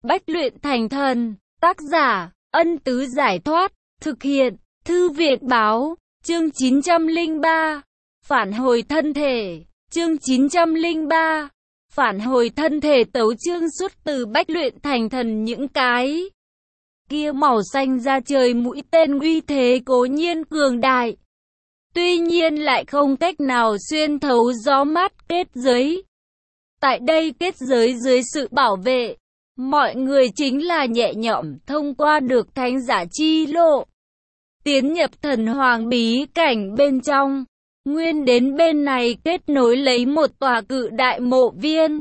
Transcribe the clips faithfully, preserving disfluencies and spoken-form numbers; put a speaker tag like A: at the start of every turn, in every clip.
A: Bách luyện thành thần. Tác giả, Ân Tứ Giải Thoát. Thực hiện, Thư Viện Báo. Chương chín trăm lẻ ba. Phản hồi thân thể. Chương chín trăm lẻ ba. Phản hồi thân thể. Tấu chương xuất từ Bách luyện thành thần. Những cái kia màu xanh da trời mũi tên uy thế cố nhiên cường đại, tuy nhiên lại không cách nào xuyên thấu gió mát kết giới. Tại đây kết giới dưới sự bảo vệ, mọi người chính là nhẹ nhõm thông qua được thánh giả chi lộ, tiến nhập thần hoàng bí cảnh bên trong. Nguyên đến bên này kết nối lấy một tòa cự đại mộ viên.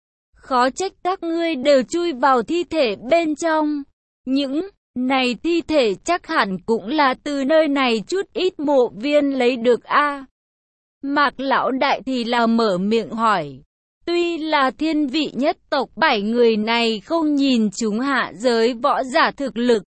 A: Khó trách các ngươi đều chui vào thi thể bên trong. Những này thi thể chắc hẳn cũng là từ nơi này chút ít mộ viên lấy được a. À, Mạc lão đại thì là mở miệng hỏi. Tuy là thiên vị nhất tộc, bảy người này không nhìn chúng hạ giới võ giả thực lực.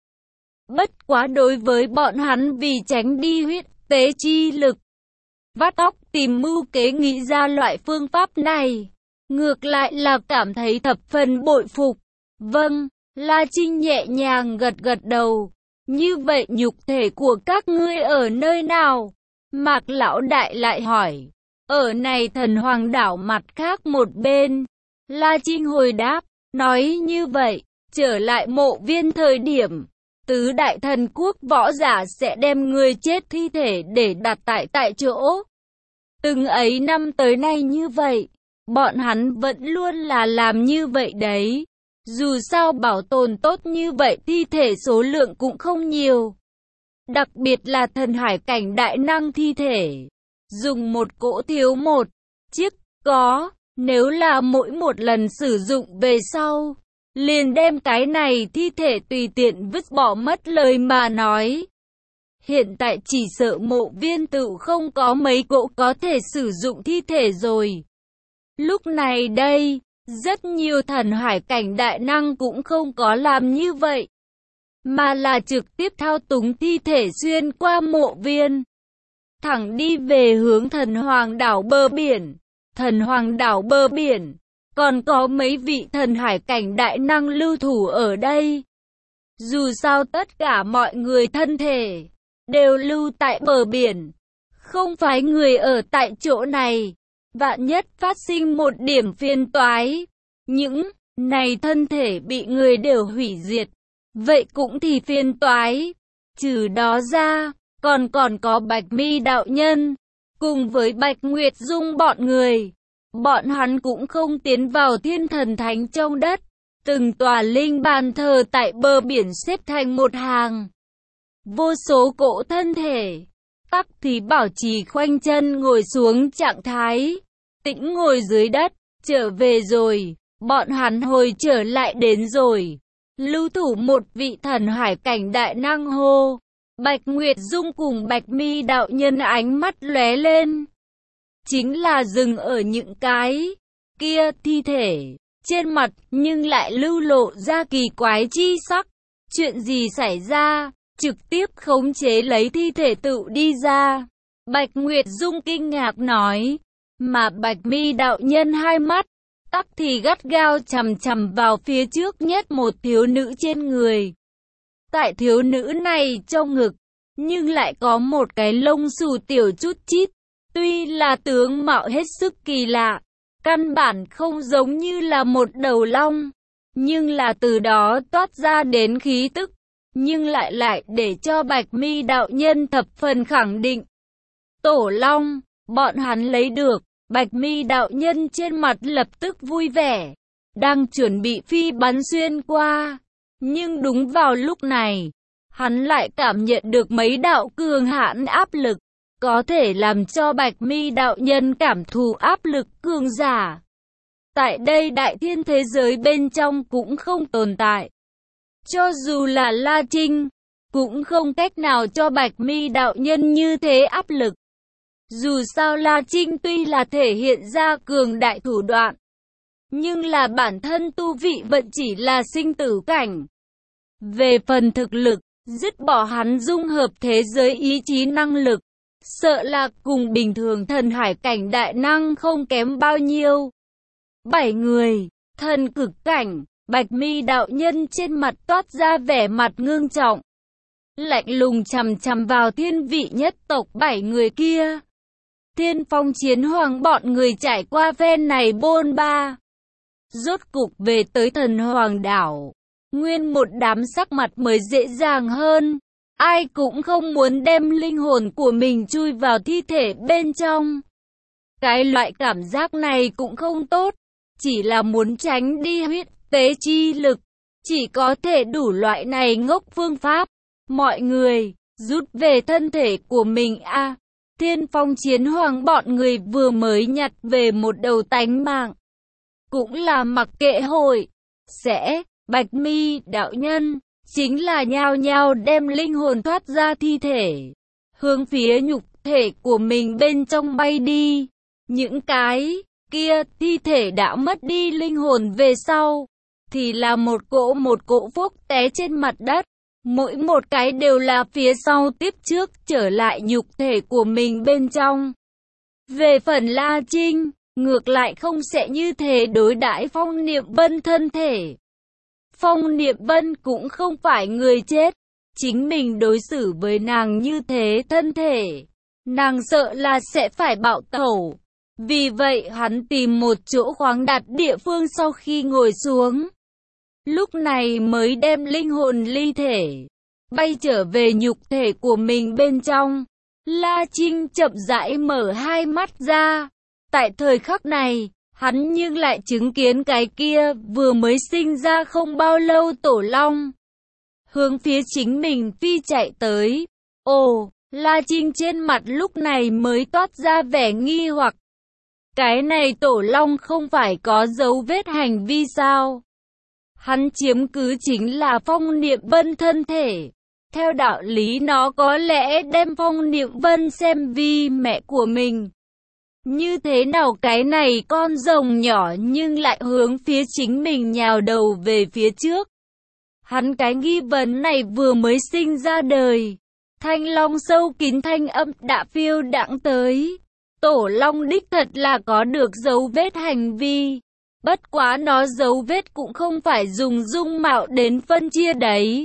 A: Bất quá đối với bọn hắn vì tránh đi huyết tế chi lực, vắt óc tìm mưu kế nghĩ ra loại phương pháp này, ngược lại là cảm thấy thập phần bội phục. Vâng. La Trinh nhẹ nhàng gật gật đầu. Như vậy nhục thể của các ngươi ở nơi nào? Mạc lão đại lại hỏi. Ở này thần hoàng đảo mặt khác một bên. La Trinh hồi đáp. Nói như vậy, trở lại mộ viên thời điểm, tứ đại thần quốc võ giả sẽ đem người chết thi thể để đặt tại tại chỗ. Từng ấy năm tới nay như vậy, bọn hắn vẫn luôn là làm như vậy đấy. Dù sao bảo tồn tốt như vậy thi thể số lượng cũng không nhiều. Đặc biệt là thần hải cảnh đại năng thi thể. Dùng một cỗ thiếu một chiếc có. Nếu là mỗi một lần sử dụng về sau, liền đem cái này thi thể tùy tiện vứt bỏ mất lời mà nói. Hiện tại chỉ sợ mộ viên tự không có mấy cỗ có thể sử dụng thi thể rồi. Lúc này đây, rất nhiều thần hải cảnh đại năng cũng không có làm như vậy, mà là trực tiếp thao túng thi thể xuyên qua mộ viên, thẳng đi về hướng thần hoàng đảo bờ biển. Thần hoàng đảo bờ biển, còn có mấy vị thần hải cảnh đại năng lưu thủ ở đây. Dù sao tất cả mọi người thân thể đều lưu tại bờ biển, không phải người ở tại chỗ này. Vạn nhất phát sinh một điểm phiền toái, những này thân thể bị người đều hủy diệt, vậy cũng thì phiền toái. Trừ đó ra, còn còn có Bạch Mi đạo nhân, cùng với Bạch Nguyệt Dung bọn người. Bọn hắn cũng không tiến vào thiên thần thánh trong đất. Từng tòa linh bàn thờ tại bờ biển xếp thành một hàng. Vô số cỗ thân thể, tắc thì bảo trì khoanh chân ngồi xuống trạng thái tĩnh ngồi dưới đất. Trở về rồi, bọn hắn hồi trở lại đến rồi. Lưu thủ một vị thần hải cảnh đại năng hô. Bạch Nguyệt Dung cùng Bạch Mi đạo nhân ánh mắt lóe lên, chính là dừng ở những cái kia thi thể trên mặt, nhưng lại lưu lộ ra kỳ quái chi sắc. Chuyện gì xảy ra? Trực tiếp khống chế lấy thi thể tự đi ra. Bạch Nguyệt Dung kinh ngạc nói, mà Bạch Mi đạo nhân hai mắt tắc thì gắt gao chằm chằm vào phía trước nhất một thiếu nữ trên người. Tại thiếu nữ này trong ngực, nhưng lại có một cái lông xù tiểu chút chít. Tuy là tướng mạo hết sức kỳ lạ, căn bản không giống như là một đầu long, nhưng là từ đó toát ra đến khí tức, nhưng lại lại để cho Bạch Mi đạo nhân thập phần khẳng định. Tổ long, bọn hắn lấy được. Bạch Mi đạo nhân trên mặt lập tức vui vẻ, đang chuẩn bị phi bắn xuyên qua. Nhưng đúng vào lúc này, hắn lại cảm nhận được mấy đạo cường hãn áp lực, có thể làm cho Bạch Mi đạo nhân cảm thụ áp lực cường giả. Tại đây đại thiên thế giới bên trong cũng không tồn tại. Cho dù là La Trinh, cũng không cách nào cho Bạch Mi đạo nhân như thế áp lực. Dù sao La Trinh tuy là thể hiện ra cường đại thủ đoạn, nhưng là bản thân tu vị vẫn chỉ là sinh tử cảnh. Về phần thực lực, dứt bỏ hắn dung hợp thế giới ý chí năng lực, sợ là cùng bình thường thần hải cảnh đại năng không kém bao nhiêu. Bảy người, thần cực cảnh, Bạch Mi đạo nhân trên mặt toát ra vẻ mặt ngưng trọng, lạnh lùng chằm chằm vào thiên vị nhất tộc bảy người kia. Thiên Phong Chiến Hoàng bọn người trải qua phen này bôn ba, rốt cục về tới Thần Hoàng đảo. Nguyên một đám sắc mặt mới dễ dàng hơn, ai cũng không muốn đem linh hồn của mình chui vào thi thể bên trong. Cái loại cảm giác này cũng không tốt, chỉ là muốn tránh đi huyết tế chi lực, chỉ có thể đủ loại này ngốc phương pháp. Mọi người, rút về thân thể của mình a. À, Thiên Phong Chiến Hoàng bọn người vừa mới nhặt về một đầu tánh mạng, cũng là mặc kệ hội sẽ. Bạch Mi đạo nhân chính là nhao nhao đem linh hồn thoát ra thi thể, hướng phía nhục thể của mình bên trong bay đi. Những cái kia thi thể đã mất đi linh hồn về sau, thì là một cỗ một cỗ phốc té trên mặt đất. Mỗi một cái đều là phía sau tiếp trước trở lại nhục thể của mình bên trong. Về phần La Trinh, ngược lại không sẽ như thế đối đãi Phong Niệm Vân thân thể. Phong Niệm Vân cũng không phải người chết, chính mình đối xử với nàng như thế thân thể, nàng sợ là sẽ phải bạo tẩu. Vì vậy hắn tìm một chỗ khoáng đạt địa phương, sau khi ngồi xuống, lúc này mới đem linh hồn ly thể, bay trở về nhục thể của mình bên trong. La Trinh chậm rãi mở hai mắt ra. Tại thời khắc này, hắn nhưng lại chứng kiến cái kia vừa mới sinh ra không bao lâu tổ long, hướng phía chính mình phi chạy tới. Ồ, La Trinh trên mặt lúc này mới toát ra vẻ nghi hoặc. Cái này tổ long không phải có dấu vết hành vi sao? Hắn chiếm cứ chính là Phong Niệm Vân thân thể. Theo đạo lý nó có lẽ đem Phong Niệm Vân xem vì mẹ của mình. Như thế nào cái này con rồng nhỏ nhưng lại hướng phía chính mình nhào đầu về phía trước? Hắn cái nghi vấn này vừa mới sinh ra đời, thanh long sâu kín thanh âm đã phiêu đãng tới. Tổ long đích thật là có được dấu vết hành vi, bất quá nó dấu vết cũng không phải dùng dung mạo đến phân chia đấy,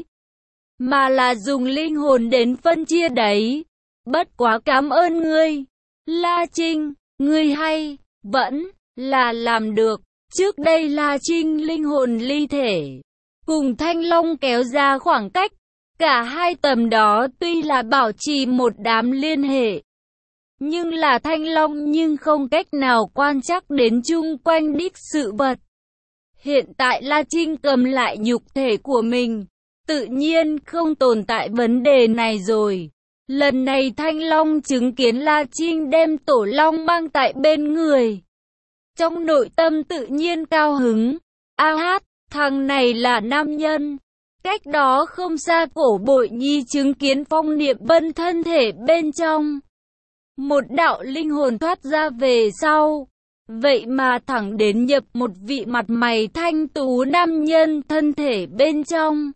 A: mà là dùng linh hồn đến phân chia đấy. Bất quá cảm ơn ngươi, La Trinh, ngươi hay vẫn là làm được. Trước đây La Trinh linh hồn ly thể, cùng thanh long kéo ra khoảng cách, cả hai tầm đó tuy là bảo trì một đám liên hệ, nhưng là thanh long nhưng không cách nào quan trắc đến chung quanh đích sự vật. Hiện tại La Trinh cầm lại nhục thể của mình, tự nhiên không tồn tại vấn đề này rồi. Lần này thanh long chứng kiến La Trinh đem tổ long mang tại bên người, trong nội tâm tự nhiên cao hứng. A hát, thằng này là nam nhân. Cách đó không xa Cổ Bội Nhi chứng kiến Phong Niệm Vân thân thể bên trong, một đạo linh hồn thoát ra về sau, vậy mà thẳng đến nhập một vị mặt mày thanh tú nam nhân thân thể bên trong,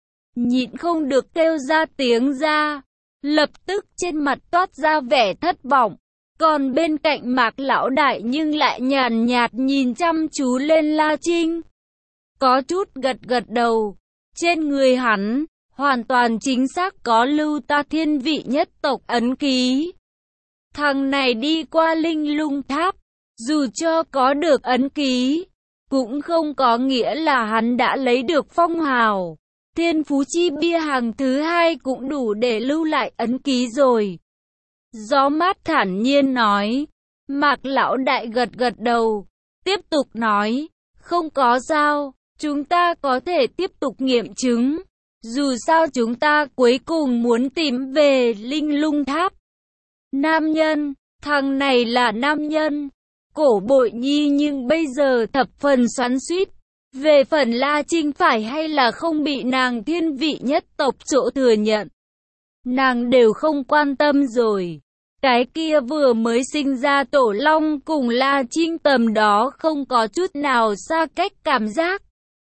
A: nhịn không được kêu ra tiếng ra, lập tức trên mặt toát ra vẻ thất vọng. Còn bên cạnh Mạc lão đại nhưng lại nhàn nhạt nhìn chăm chú lên La Trinh, có chút gật gật đầu. Trên người hắn hoàn toàn chính xác có lưu ta thiên vị nhất tộc ấn ký. Thằng này đi qua linh lung tháp, dù cho có được ấn ký, cũng không có nghĩa là hắn đã lấy được phong hào. Thiên phú chi bia hàng thứ hai cũng đủ để lưu lại ấn ký rồi. Gió mát thản nhiên nói. Mạc lão đại gật gật đầu, tiếp tục nói, không có sao, chúng ta có thể tiếp tục nghiệm chứng. Dù sao chúng ta cuối cùng muốn tìm về linh lung tháp. Nam nhân, thằng này là nam nhân. Cổ Bội Nhi nhưng bây giờ thập phần xoắn xuýt. Về phần La Trinh phải hay là không bị nàng thiên vị nhất tộc chỗ thừa nhận, nàng đều không quan tâm rồi. Cái kia vừa mới sinh ra tổ long cùng La Trinh tầm đó không có chút nào xa cách cảm giác,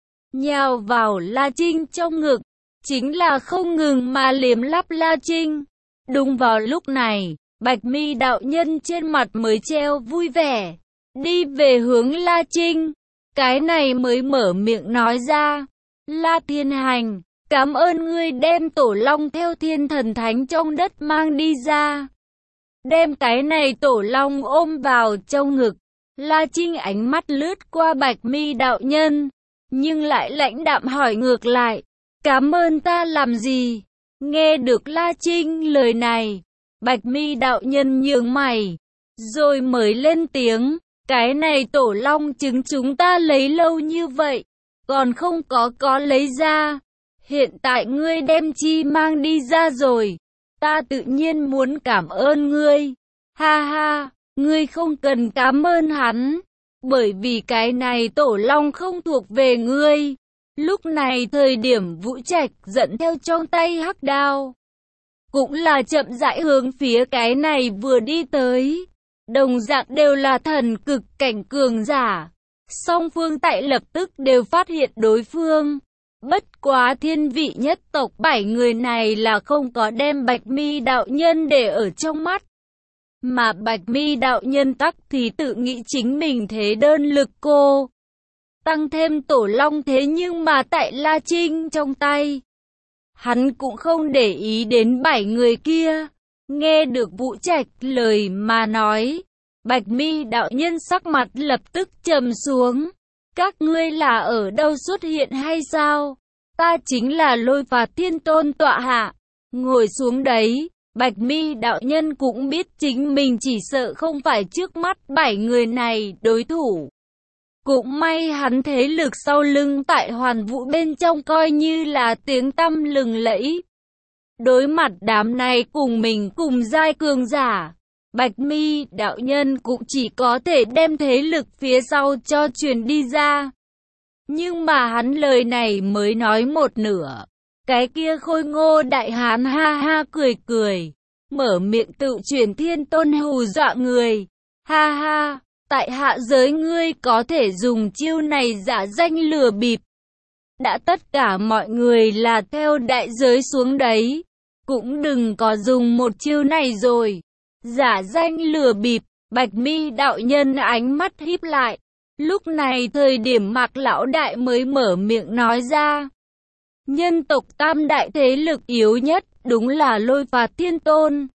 A: nhào vào La Trinh trong ngực, chính là không ngừng mà liếm lắp La Trinh. Đúng vào lúc này, Bạch Mi đạo nhân trên mặt mới treo vui vẻ, đi về hướng La Trinh. cái này mới mở miệng nói ra. La Thiên Hành, cảm ơn ngươi đem tổ long theo thiên thần thánh trong đất mang đi ra. Đem cái này tổ long ôm vào trong ngực. La Trinh ánh mắt lướt qua Bạch Mi đạo nhân, nhưng lại lãnh đạm hỏi ngược lại, cảm ơn ta làm gì? Nghe được La Trinh lời này, Bạch Mi đạo nhân nhướng mày, rồi mới lên tiếng, cái này tổ long trứng chúng ta lấy lâu như vậy, còn không có có lấy ra. Hiện tại ngươi đem chi mang đi ra rồi, ta tự nhiên muốn cảm ơn ngươi. Ha ha, ngươi không cần cảm ơn hắn, bởi vì cái này tổ long không thuộc về ngươi. Lúc này thời điểm Vũ Trạch dẫn theo trong tay hắc đao, cũng là chậm rãi hướng phía cái này vừa đi tới. Đồng dạng đều là thần cực cảnh cường giả. Song phương tại lập tức đều phát hiện đối phương. Bất quá thiên vị nhất tộc bảy người này là không có đem Bạch Mi đạo nhân để ở trong mắt. Mà Bạch Mi đạo nhân tắc thì tự nghĩ chính mình thế đơn lực cô. Tăng thêm tổ long thế nhưng mà tại La Trinh trong tay. Hắn cũng không để ý đến bảy người kia. Nghe được Vũ Trạch lời mà nói, Bạch Mi đạo nhân sắc mặt lập tức trầm xuống. Các ngươi là ở đâu xuất hiện hay sao? Ta chính là Lôi Phạt Thiên Tôn tọa hạ. Ngồi xuống đấy. Bạch Mi đạo nhân cũng biết chính mình chỉ sợ không phải trước mắt bảy người này đối thủ. Cũng may hắn thế lực sau lưng tại Hoàn Vũ bên trong coi như là tiếng tăm lừng lẫy. Đối mặt đám này cùng mình cùng giai cường giả, Bạch Mi đạo nhân cũng chỉ có thể đem thế lực phía sau cho truyền đi ra. Nhưng mà hắn lời này mới nói một nửa. Cái kia khôi ngô đại hán ha ha cười cười, mở miệng tự truyền thiên tôn hù dọa người. Ha ha, tại hạ giới ngươi có thể dùng chiêu này giả danh lừa bịp. Đã tất cả mọi người là theo đại giới xuống đấy, cũng đừng có dùng một chiêu này rồi. Giả danh lừa bịp, Bạch Mi đạo nhân ánh mắt híp lại. Lúc này thời điểm Mạc lão đại mới mở miệng nói ra. Nhân tộc tam đại thế lực yếu nhất đúng là Lôi Phạt Thiên Tôn.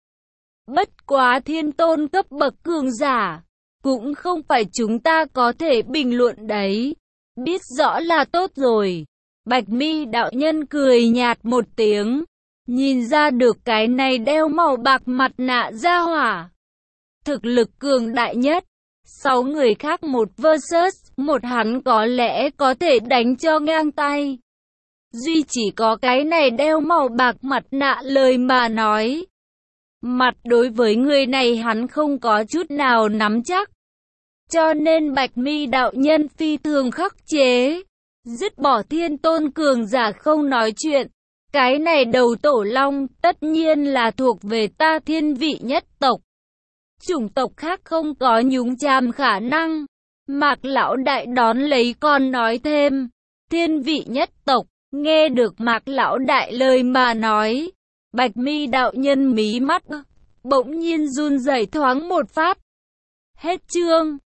A: Bất quá Thiên Tôn cấp bậc cường giả, cũng không phải chúng ta có thể bình luận đấy. Biết rõ là tốt rồi. Bạch Mi đạo nhân cười nhạt một tiếng. Nhìn ra được cái này đeo màu bạc mặt nạ ra hỏa. Thực lực cường đại nhất. Sáu người khác một versus một hắn có lẽ có thể đánh cho ngang tay. Duy chỉ có cái này đeo màu bạc mặt nạ lời mà nói. Mặt đối với người này hắn không có chút nào nắm chắc. Cho nên Bạch Mi đạo nhân phi thường khắc chế. Dứt bỏ Thiên Tôn cường giả không nói chuyện. Cái này đầu tổ long tất nhiên là thuộc về ta thiên vị nhất tộc. Chủng tộc khác không có nhúng chàm khả năng. Mạc lão đại đón lấy con nói thêm. Thiên vị nhất tộc. Nghe được Mạc lão đại lời mà nói. Bạch Mi đạo nhân mí mắt bỗng nhiên run rẩy thoáng một phát. Hết chương.